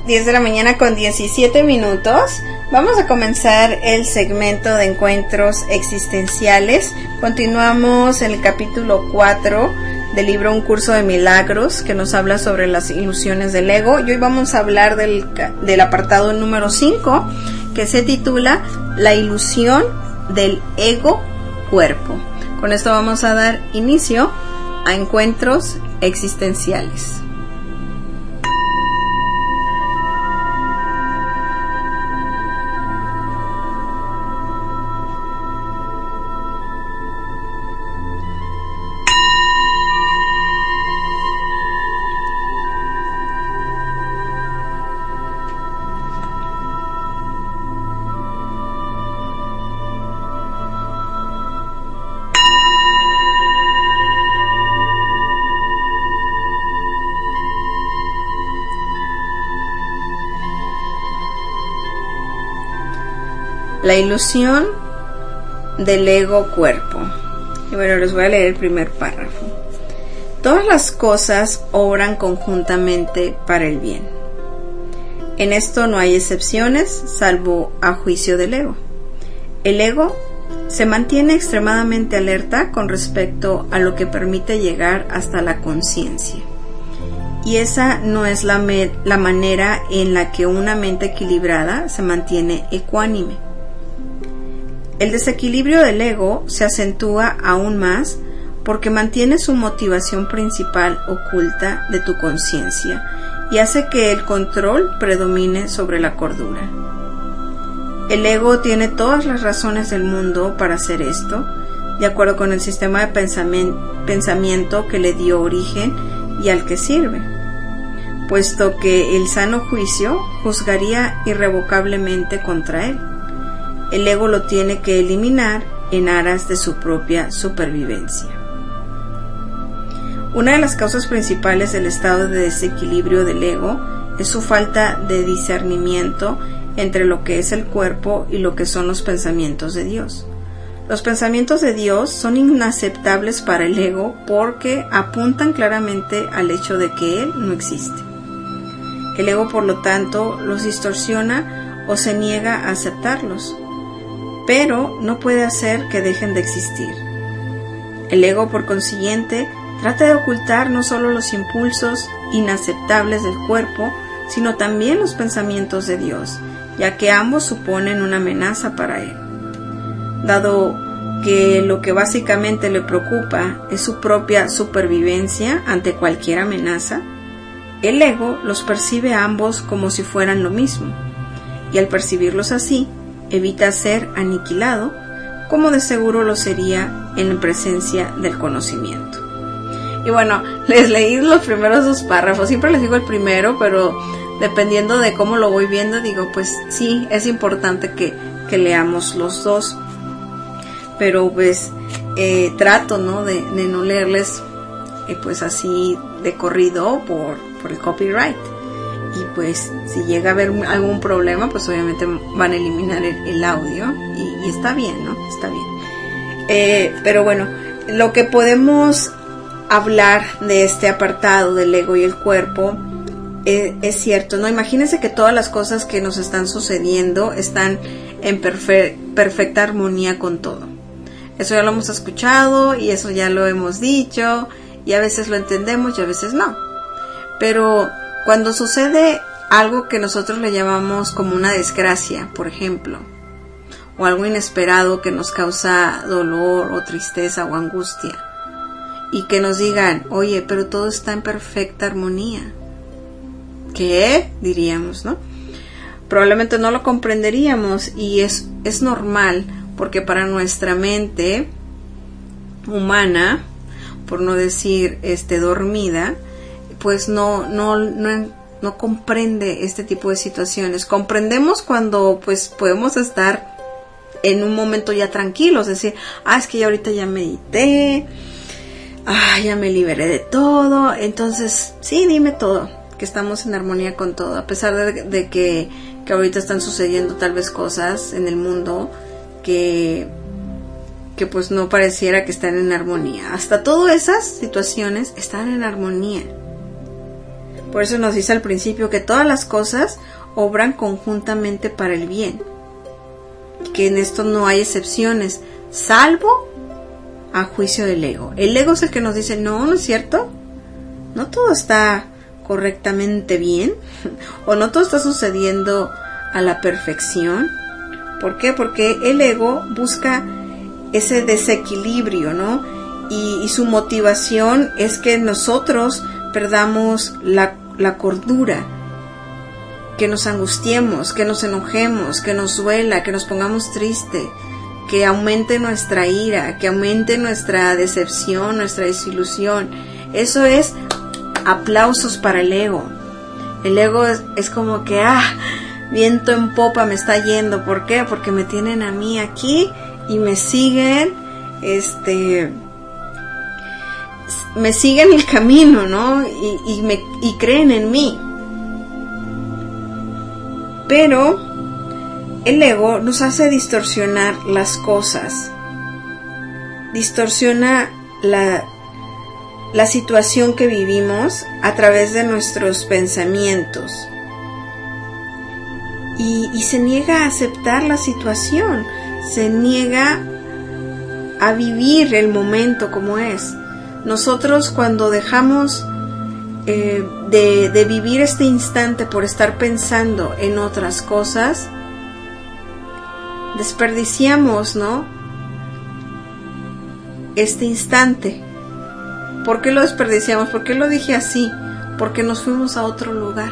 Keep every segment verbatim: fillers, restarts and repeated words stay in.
diez de la mañana con diecisiete minutos. Vamos a comenzar el segmento de encuentros existenciales. Continuamos en el capítulo cuatro del libro Un curso de milagros, que nos habla sobre las ilusiones del ego. Y hoy vamos a hablar del, del apartado número cinco, que se titula La ilusión del ego cuerpo. Con esto vamos a dar inicio a encuentros existenciales. La ilusión del ego cuerpo. Y bueno, les voy a leer el primer párrafo. Todas las cosas obran conjuntamente para el bien. En esto no hay excepciones, salvo a juicio del ego. El ego se mantiene extremadamente alerta con respecto a lo que permite llegar hasta la conciencia. Y esa no es la, me- la manera en la que una mente equilibrada se mantiene ecuánime. El desequilibrio del ego se acentúa aún más porque mantiene su motivación principal oculta de tu conciencia y hace que el control predomine sobre la cordura. El ego tiene todas las razones del mundo para hacer esto, de acuerdo con el sistema de pensamiento que le dio origen y al que sirve, puesto que el sano juicio juzgaría irrevocablemente contra él. El ego lo tiene que eliminar en aras de su propia supervivencia. Una de las causas principales del estado de desequilibrio del ego es su falta de discernimiento entre lo que es el cuerpo y lo que son los pensamientos de Dios. Los pensamientos de Dios son inaceptables para el ego porque apuntan claramente al hecho de que Él no existe. El ego, por lo tanto, los distorsiona o se niega a aceptarlos, pero no puede hacer que dejen de existir. El ego, por consiguiente, trata de ocultar no solo los impulsos inaceptables del cuerpo, sino también los pensamientos de Dios, ya que ambos suponen una amenaza para él. Dado que lo que básicamente le preocupa es su propia supervivencia ante cualquier amenaza, el ego los percibe a ambos como si fueran lo mismo, y al percibirlos así, evita ser aniquilado, como de seguro lo sería en presencia del conocimiento. Y bueno, les leí los primeros dos párrafos, siempre les digo el primero, pero dependiendo de cómo lo voy viendo, digo, pues sí, es importante que, que leamos los dos, pero pues eh, trato, ¿no? De, de no leerles eh, pues así de corrido por, por el copyright. Y pues si llega a haber algún problema, pues obviamente van a eliminar el, el audio y, y está bien, ¿no? Está bien. Eh, pero bueno, lo que podemos hablar de este apartado del ego y el cuerpo eh, es cierto, ¿no? Imagínense que todas las cosas que nos están sucediendo están en perfe- perfecta armonía con todo. Eso ya lo hemos escuchado y eso ya lo hemos dicho y a veces lo entendemos y a veces no. Pero cuando sucede algo que nosotros le llamamos como una desgracia, por ejemplo, o algo inesperado que nos causa dolor o tristeza o angustia, y que nos digan, oye, pero todo está en perfecta armonía, ¿qué? Diríamos, ¿no? Probablemente no lo comprenderíamos y es, es normal, porque para nuestra mente humana, por no decir este dormida, pues no, no, no, no comprende este tipo de situaciones. Comprendemos cuando pues podemos estar en un momento ya tranquilos, decir, ah, es que ya ahorita ya medité, ah, ya me liberé de todo, entonces sí, dime todo, que estamos en armonía con todo, a pesar de, de que, que ahorita están sucediendo tal vez cosas en el mundo que que pues no pareciera que están en armonía. Hasta todas esas situaciones están en armonía. Por eso nos dice al principio que todas las cosas obran conjuntamente para el bien, que en esto no hay excepciones, salvo a juicio del ego. El ego es el que nos dice, no, no es cierto, no todo está correctamente bien, o no todo está sucediendo a la perfección. ¿Por qué? Porque el ego busca ese desequilibrio, ¿no? Y, y su motivación es que nosotros perdamos la, la cordura, que nos angustiemos, que nos enojemos, que nos duela, que nos pongamos tristes, que aumente nuestra ira, que aumente nuestra decepción, nuestra desilusión. Eso es aplausos para el ego. El ego es, es como que, ah, viento en popa me está yendo. ¿Por qué? Porque me tienen a mí aquí y me siguen, este, me siguen el camino, ¿no? Y, y, me, y creen en mí. Pero el ego nos hace distorsionar las cosas, distorsiona la, la situación que vivimos a través de nuestros pensamientos y, y se niega a aceptar la situación, se niega a vivir el momento como es. Nosotros cuando dejamos eh, de, de vivir este instante por estar pensando en otras cosas, desperdiciamos, ¿no?, este instante. ¿Por qué lo desperdiciamos? ¿Por qué lo dije así? Porque nos fuimos a otro lugar.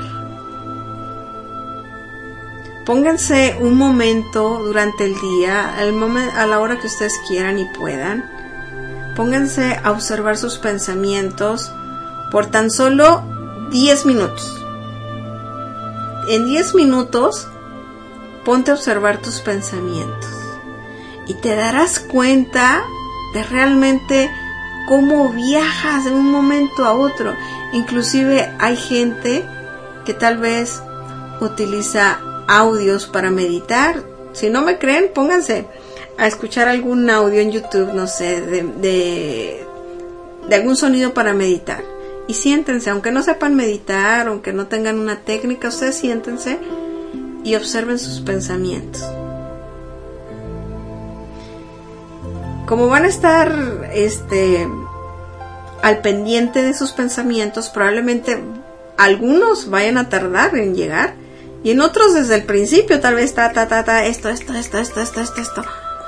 Pónganse un momento durante el día, al momen- a la hora que ustedes quieran y puedan. Pónganse a observar sus pensamientos por tan solo diez minutos. En diez minutos ponte a observar tus pensamientos y te darás cuenta de realmente cómo viajas de un momento a otro. Inclusive hay gente que tal vez utiliza audios para meditar. Si no me creen, pónganse a escuchar algún audio en YouTube, no sé, de, de, de algún sonido para meditar. Y siéntense, aunque no sepan meditar, aunque no tengan una técnica, ustedes siéntense y observen sus pensamientos. Como van a estar este, al pendiente de sus pensamientos, probablemente algunos vayan a tardar en llegar y en otros desde el principio, tal vez ta, ta, ta, ta, esto, esto, esto, esto, esto, esto, esto.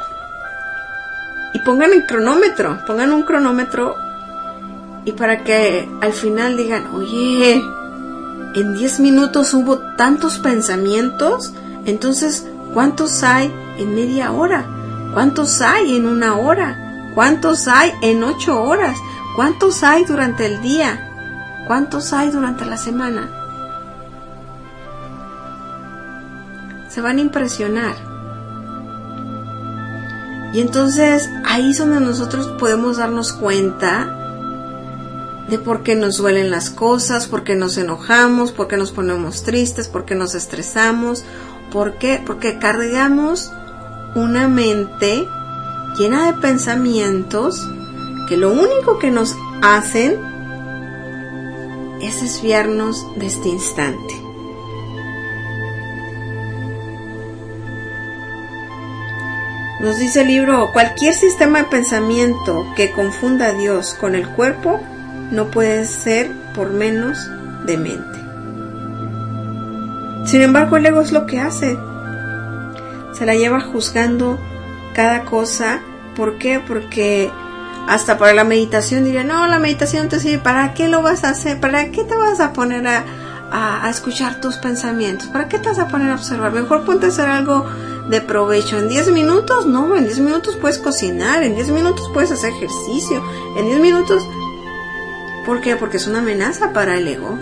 Y pongan el cronómetro, pongan un cronómetro y para que al final digan, oye, en diez minutos hubo tantos pensamientos, entonces, ¿cuántos hay en media hora? ¿Cuántos hay en una hora? ¿Cuántos hay en ocho horas? ¿Cuántos hay durante el día? ¿Cuántos hay durante la semana? Se van a impresionar. Y entonces, ahí es donde nosotros podemos darnos cuenta de por qué nos duelen las cosas, por qué nos enojamos, por qué nos ponemos tristes, por qué nos estresamos. ¿Por qué? Porque cargamos una mente llena de pensamientos que lo único que nos hacen es desviarnos de este instante. Nos dice el libro, cualquier sistema de pensamiento que confunda a Dios con el cuerpo no puede ser por menos demente. Sin embargo, el ego es lo que hace. Se la lleva juzgando cada cosa. ¿Por qué? Porque hasta para la meditación diría, no, la meditación te sirve. ¿Para qué lo vas a hacer? ¿Para qué te vas a poner a, a, a escuchar tus pensamientos? ¿Para qué te vas a poner a observar? Mejor ponte a hacer algo de provecho. En diez minutos, no, en diez minutos puedes cocinar, en diez minutos puedes hacer ejercicio, en diez minutos... ¿Por qué? Porque es una amenaza para el ego.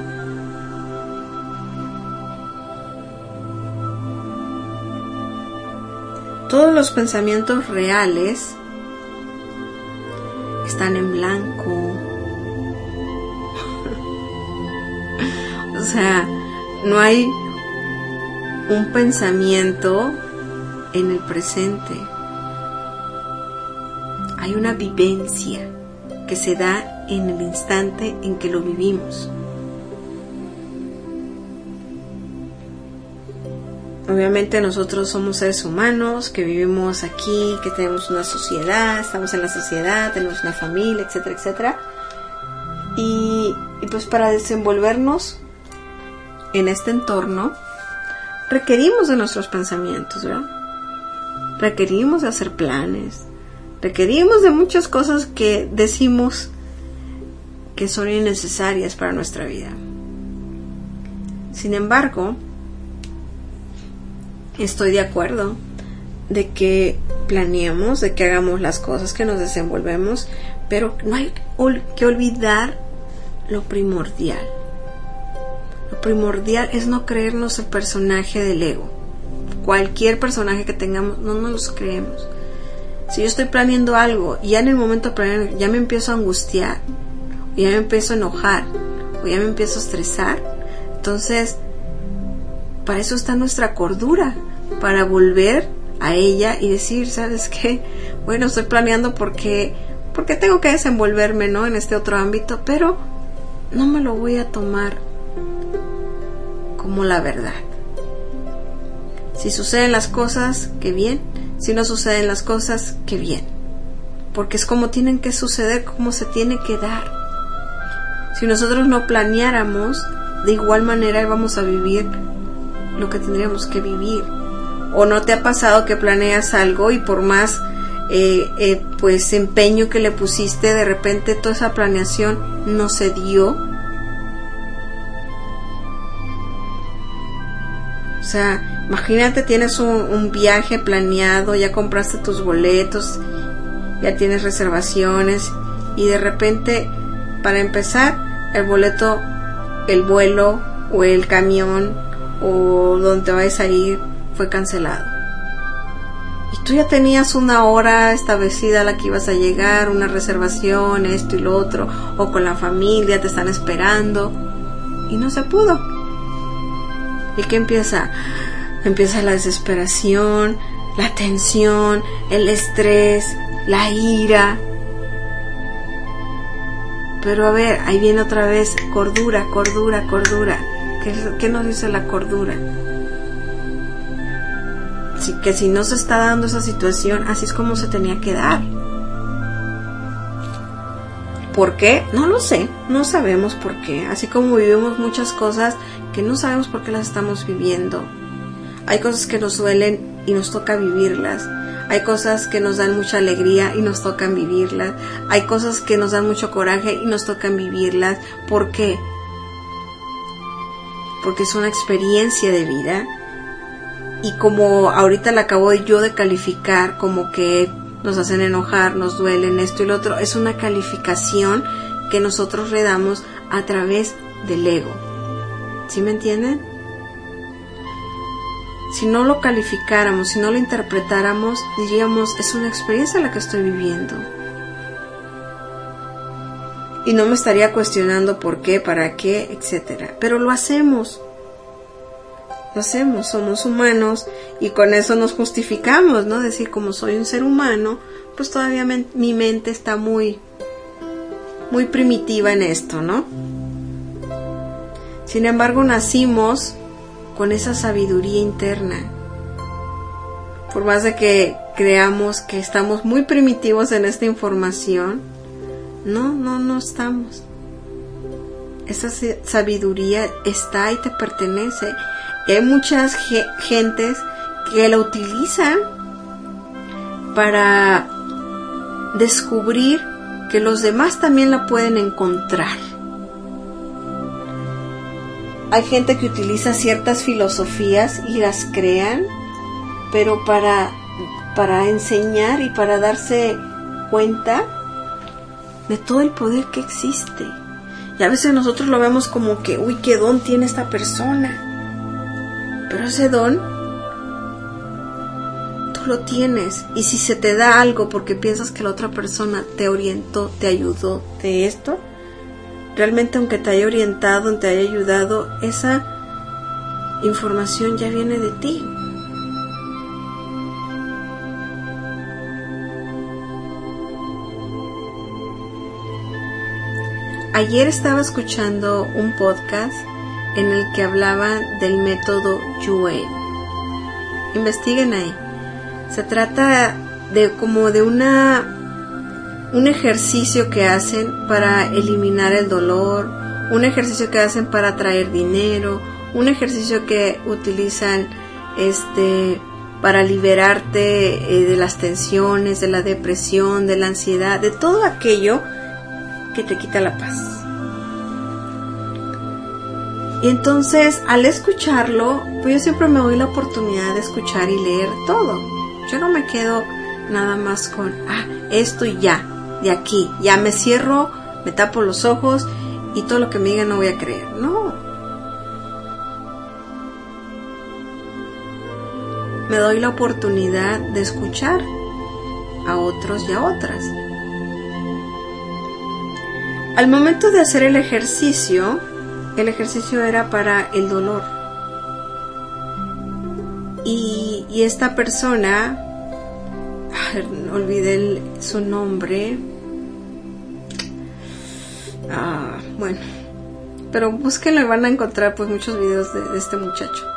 Todos los pensamientos reales están en blanco. O sea, no hay un pensamiento en el presente. Hay una vivencia que se da en el instante en que lo vivimos. obviamente nosotros somos seres humanos que vivimos aquí, que tenemos una sociedad, estamos en la sociedad, tenemos una familia, etcétera, etcétera. Y, y pues para desenvolvernos en este entorno requerimos de nuestros pensamientos, ¿verdad? Requerimos de hacer planes, requerimos de muchas cosas que decimos que son innecesarias para nuestra vida. Sin embargo, estoy de acuerdo de que planeemos, de que hagamos las cosas, que nos desenvolvemos, pero no hay que olvidar lo primordial. Lo primordial es no creernos el personaje del ego. Cualquier personaje que tengamos, no nos los creemos. Si yo estoy planeando algo y ya en el momento de planear ya me empiezo a angustiar, o ya me empiezo a enojar, o ya me empiezo a estresar, entonces para eso está nuestra cordura, para volver a ella y decir, ¿sabes qué? Bueno, estoy planeando porque porque tengo que desenvolverme, ¿no?, en este otro ámbito, pero no me lo voy a tomar como la verdad. Si suceden las cosas, qué bien. Si no suceden las cosas, qué bien. Porque es como tienen que suceder, como se tiene que dar. Si nosotros no planeáramos, de igual manera íbamos a vivir lo que tendríamos que vivir. ¿O no te ha pasado que planeas algo y por más eh, eh, pues empeño que le pusiste, de repente toda esa planeación no se dio? O sea, imagínate, tienes un, un viaje planeado, ya compraste tus boletos, ya tienes reservaciones y de repente, para empezar, el boleto, el vuelo o el camión o donde te vayas a ir fue cancelado. Y tú ya tenías una hora establecida a la que ibas a llegar, una reservación, esto y lo otro, o con la familia te están esperando y no se pudo. ¿Y qué empieza? Empieza la desesperación, la tensión, el estrés, la ira. Pero a ver, ahí viene otra vez, cordura, cordura, cordura. ¿Qué, qué nos dice la cordura? Sí, que si no se está dando esa situación, así es como se tenía que dar. ¿Por qué? No lo sé, no sabemos por qué. Así como vivimos muchas cosas que no sabemos por qué las estamos viviendo. Hay cosas que nos duelen y nos toca vivirlas. Hay cosas que nos dan mucha alegría y nos tocan vivirlas. Hay cosas que nos dan mucho coraje y nos tocan vivirlas. ¿Por qué? Porque es una experiencia de vida. Y como ahorita la acabo yo de calificar como que nos hacen enojar, nos duelen esto y lo otro, es una calificación que nosotros le damos a través del ego. ¿Sí me entienden? Si no lo calificáramos, si no lo interpretáramos, diríamos, es una experiencia la que estoy viviendo. Y no me estaría cuestionando por qué, para qué, etcétera. Pero lo hacemos. Lo hacemos, somos humanos y con eso nos justificamos, ¿no? Decir, como soy un ser humano, pues todavía me, mi mente está muy, muy primitiva en esto, ¿no? Sin embargo, nacimos con esa sabiduría interna. Por más de que creamos que estamos muy primitivos en esta información, no, no, no estamos. Esa sabiduría está y te pertenece. Y hay muchas ge- gentes que la utilizan para descubrir que los demás también la pueden encontrar. Hay gente que utiliza ciertas filosofías y las crean, pero para, para enseñar y para darse cuenta de todo el poder que existe. Y a veces nosotros lo vemos como que, uy, qué don tiene esta persona. Pero ese don, tú lo tienes. Y si se te da algo porque piensas que la otra persona te orientó, te ayudó de esto, realmente aunque te haya orientado, te haya ayudado, esa información ya viene de ti. Ayer estaba escuchando un podcast en el que hablaban del método Yue. investiguen ahí. Se trata de como de una un ejercicio que hacen para eliminar el dolor, un ejercicio que hacen para atraer dinero, un ejercicio que utilizan este para liberarte eh, de las tensiones, de la depresión, de la ansiedad, de todo aquello que te quita la paz. Y entonces, al escucharlo, pues yo siempre me doy la oportunidad de escuchar y leer todo. Yo no me quedo nada más con, ah, esto y ya, de aquí, ya me cierro, me tapo los ojos y todo lo que me digan no voy a creer. No. Me doy la oportunidad de escuchar a otros y a otras. Al momento de hacer el ejercicio, el ejercicio era para el dolor. Y, y esta persona, olvidé el, su nombre, ah, bueno, pero búsquenlo y van a encontrar pues muchos videos de, de este muchacho.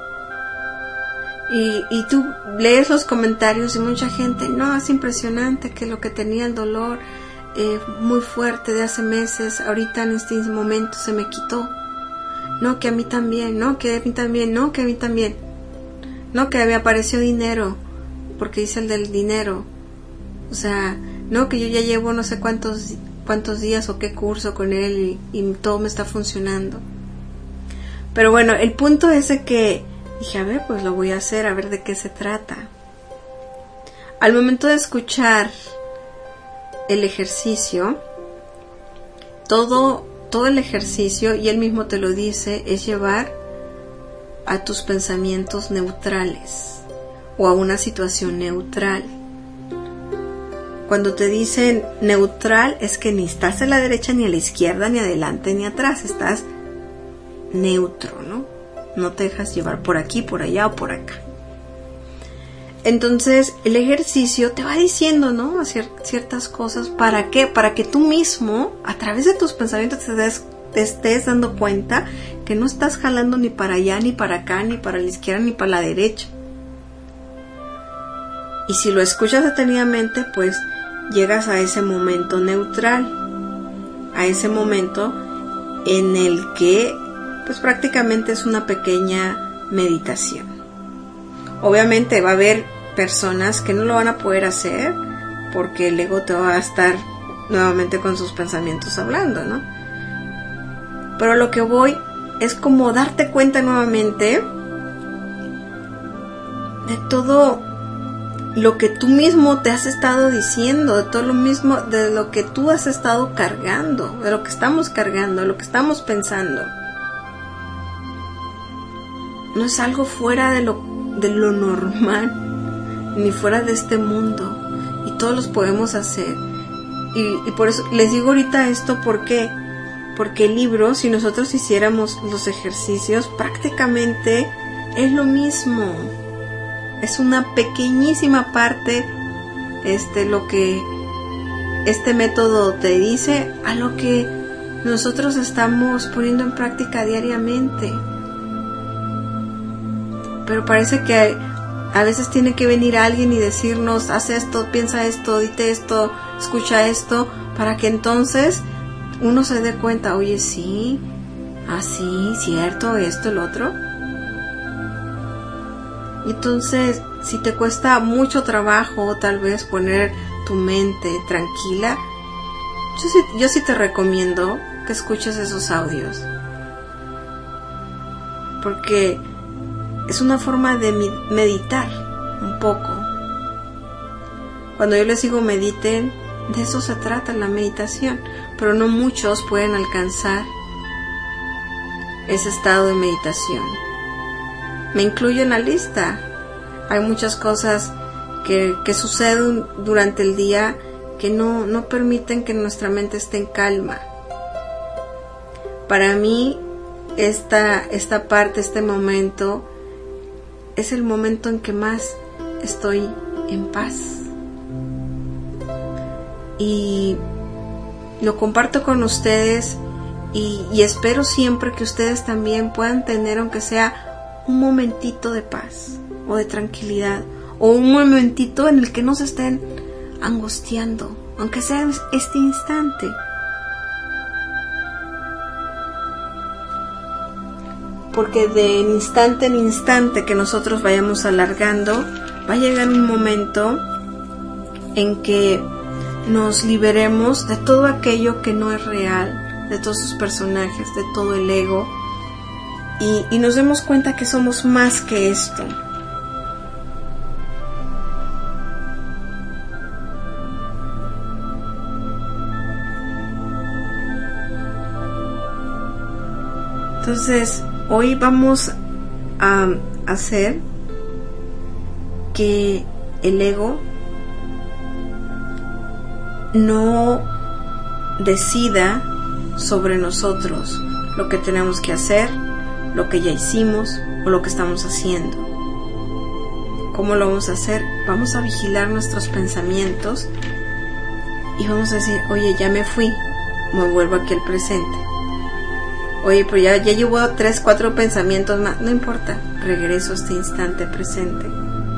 Y, y tú lees los comentarios y mucha gente, no, es impresionante que lo que tenía el dolor eh, muy fuerte de hace meses, ahorita en este momento se me quitó. No, que a mí también, no, que a mí también, no, que a mí también. No, que me apareció dinero, porque dice el del dinero. O sea, no, que yo ya llevo no sé cuántos cuántos días o qué curso con él y, y todo me está funcionando. Pero bueno, el punto es de que dije, a ver, pues lo voy a hacer, a ver de qué se trata. Al momento de escuchar el ejercicio, todo, todo el ejercicio, y él mismo te lo dice, es llevar a tus pensamientos neutrales o a una situación neutral. Cuando te dicen neutral, es que ni estás a la derecha, ni a la izquierda, ni adelante, ni atrás, estás neutro, ¿no? No te dejas llevar por aquí, por allá o por acá. Entonces, el ejercicio te va diciendo, ¿no? Cier- ciertas cosas. ¿Para qué? Para que tú mismo, a través de tus pensamientos, te, des, te estés dando cuenta que no estás jalando ni para allá, ni para acá, ni para la izquierda, ni para la derecha. Y si lo escuchas detenidamente, pues llegas a ese momento neutral. A ese momento en el que pues prácticamente es una pequeña meditación. Obviamente va a haber personas que no lo van a poder hacer porque el ego te va a estar nuevamente con sus pensamientos hablando, ¿no? Pero lo que voy es como darte cuenta nuevamente de todo lo que tú mismo te has estado diciendo, de todo lo mismo, de lo que tú has estado cargando, de lo que estamos cargando, de lo que estamos pensando. No es algo fuera de lo, de lo normal, ni fuera de este mundo. Y todos los podemos hacer. Y, y por eso les digo ahorita esto, ¿por qué? Porque el libro, si nosotros hiciéramos los ejercicios, prácticamente es lo mismo. Es una pequeñísima parte, este, lo que este método te dice, a lo que nosotros estamos poniendo en práctica diariamente. Pero parece que a veces tiene que venir alguien y decirnos, haz esto, piensa esto, dite esto, escucha esto, para que entonces uno se dé cuenta, oye, sí, así, cierto, esto, el otro. Y entonces, si te cuesta mucho trabajo tal vez poner tu mente tranquila, yo sí, yo sí te recomiendo que escuches esos audios. Porque es una forma de meditar un poco. Cuando yo les digo mediten, de eso se trata la meditación, pero no muchos pueden alcanzar ese estado de meditación. Me incluyo en la lista. Hay muchas cosas que, que suceden durante el día que no, no permiten que nuestra mente esté en calma. Para mí, esta, esta parte, este momento, es el momento en que más estoy en paz. Y lo comparto con ustedes y, y espero siempre que ustedes también puedan tener, aunque sea un momentito de paz. o de tranquilidad, o un momentito en el que no se estén angustiando, aunque sea este instante. Porque de instante en instante que nosotros vayamos alargando, va a llegar un momento en que nos liberemos de todo aquello que no es real, de todos sus personajes, de todo el ego, y, y nos demos cuenta que somos más que esto. Entonces, hoy vamos a hacer que el ego no decida sobre nosotros lo que tenemos que hacer, lo que ya hicimos o lo que estamos haciendo. ¿Cómo lo vamos a hacer? Vamos a vigilar nuestros pensamientos y vamos a decir, oye, ya me fui, me vuelvo aquí al presente. Oye, pero ya, ya llevo tres, cuatro pensamientos más. No importa, regreso a este instante presente.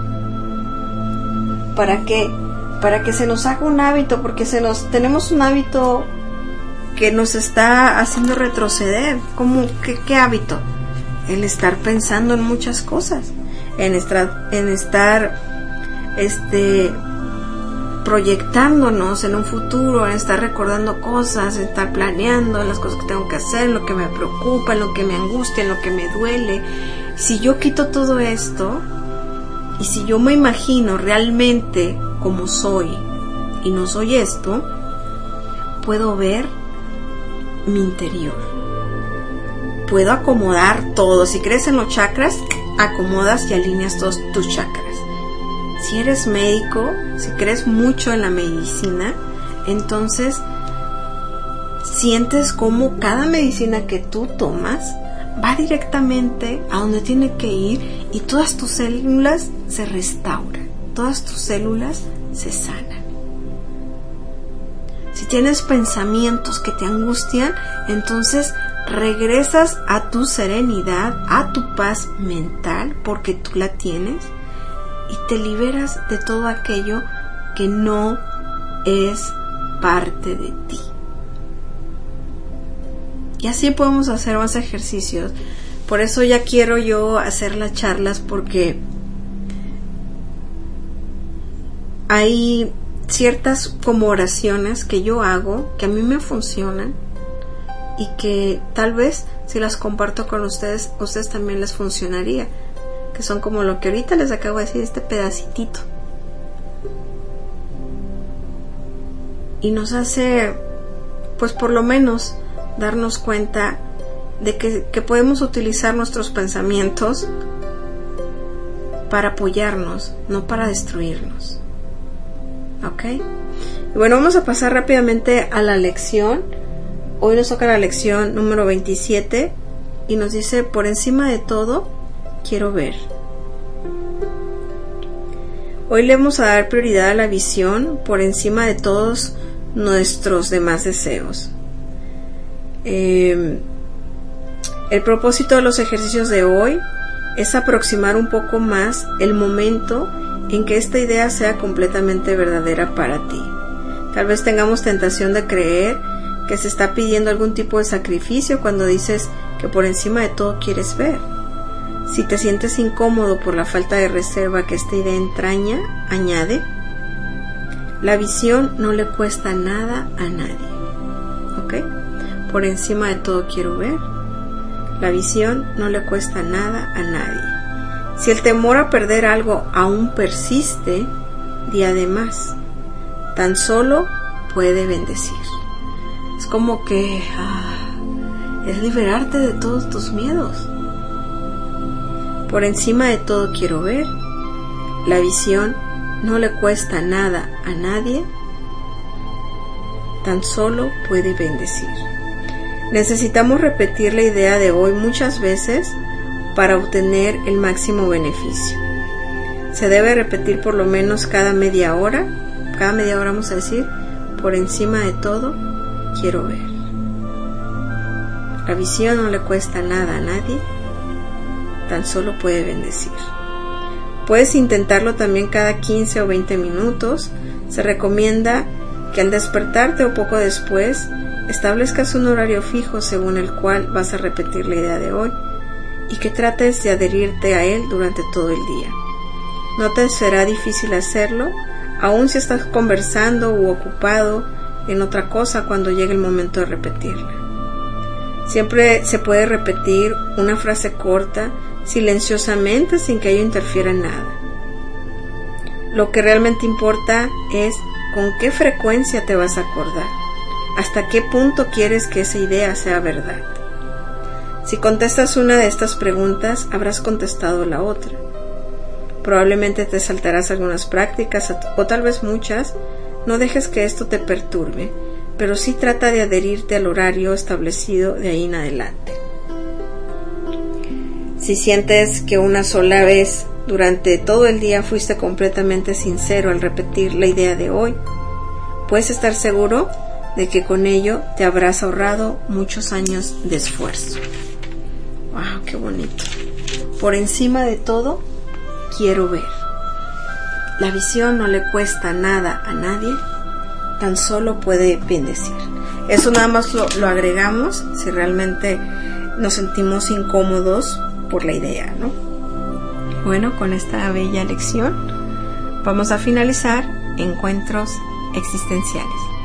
¿Para qué? Para que se nos haga un hábito, porque se nos tenemos un hábito que nos está haciendo retroceder. ¿Cómo? ¿Qué, qué hábito? El estar pensando en muchas cosas, en estar, en estar, este, proyectándonos en un futuro, en estar recordando cosas, en estar planeando las cosas que tengo que hacer, en lo que me preocupa, en lo que me angustia, en lo que me duele. Si yo quito todo esto y si yo me imagino realmente como soy y no soy esto, puedo ver mi interior, puedo acomodar todo. Si crees en los chakras, acomodas y alineas todos tus chakras. Si eres médico, si crees mucho en la medicina, entonces sientes cómo cada medicina que tú tomas va directamente a donde tiene que ir y todas tus células se restauran, todas tus células se sanan. Si tienes pensamientos que te angustian, entonces regresas a tu serenidad, a tu paz mental, porque tú la tienes, y te liberas de todo aquello que no es parte de ti. Y así podemos hacer más ejercicios. Por eso ya quiero yo hacer las charlas, porque hay ciertas como oraciones que yo hago, que a mí me funcionan, y que tal vez si las comparto con ustedes, a ustedes también les funcionaría, que son como lo que ahorita les acabo de decir, este pedacitito, y nos hace, pues por lo menos, darnos cuenta de que, que podemos utilizar nuestros pensamientos para apoyarnos, no para destruirnos. ¿Ok? Y bueno, vamos a pasar rápidamente a la lección. Hoy nos toca la lección número veintisiete y nos dice: por encima de todo, quiero ver. Hoy le vamos a dar prioridad a la visión por encima de todos nuestros demás deseos. Eh, el propósito de los ejercicios de hoy es aproximar un poco más el momento en que esta idea sea completamente verdadera para ti. Tal vez tengamos tentación de creer que se está pidiendo algún tipo de sacrificio cuando dices que por encima de todo quieres ver. Si te sientes incómodo por la falta de reserva que esta idea entraña, añade: la visión no le cuesta nada a nadie. ¿Ok? Por encima de todo quiero ver. La visión no le cuesta nada a nadie. Si el temor a perder algo aún persiste, di además: tan solo puede bendecir. Es como que ah, es liberarte de todos tus miedos. Por encima de todo quiero ver. La visión no le cuesta nada a nadie, tan solo puede bendecir. Necesitamos repetir la idea de hoy muchas veces para obtener el máximo beneficio. Se debe repetir por lo menos cada media hora. Cada media hora vamos a decir: por encima de todo quiero ver. La visión no le cuesta nada a nadie, tan solo puede bendecir. Puedes intentarlo también cada quince o veinte minutos. Se recomienda que al despertarte o poco después establezcas un horario fijo según el cual vas a repetir la idea de hoy y que trates de adherirte a él durante todo el día. No te será difícil hacerlo, aun si estás conversando u ocupado en otra cosa cuando llegue el momento de repetirla. Siempre se puede repetir una frase corta, silenciosamente, sin que ello interfiera en nada. Lo que realmente importa es con qué frecuencia te vas a acordar, hasta qué punto quieres que esa idea sea verdad. Si contestas una de estas preguntas, habrás contestado la otra. Probablemente te saltarás algunas prácticas o tal vez muchas. No dejes que esto te perturbe, pero sí trata de adherirte al horario establecido de ahí en adelante. Si sientes que una sola vez durante todo el día fuiste completamente sincero al repetir la idea de hoy, puedes estar seguro de que con ello te habrás ahorrado muchos años de esfuerzo. ¡Wow! ¡Qué bonito! Por encima de todo, quiero ver. La visión no le cuesta nada a nadie, tan solo puede bendecir. Eso nada más lo, lo agregamos si realmente nos sentimos incómodos por la idea, ¿no? Bueno, con esta bella lección vamos a finalizar Encuentros Existenciales.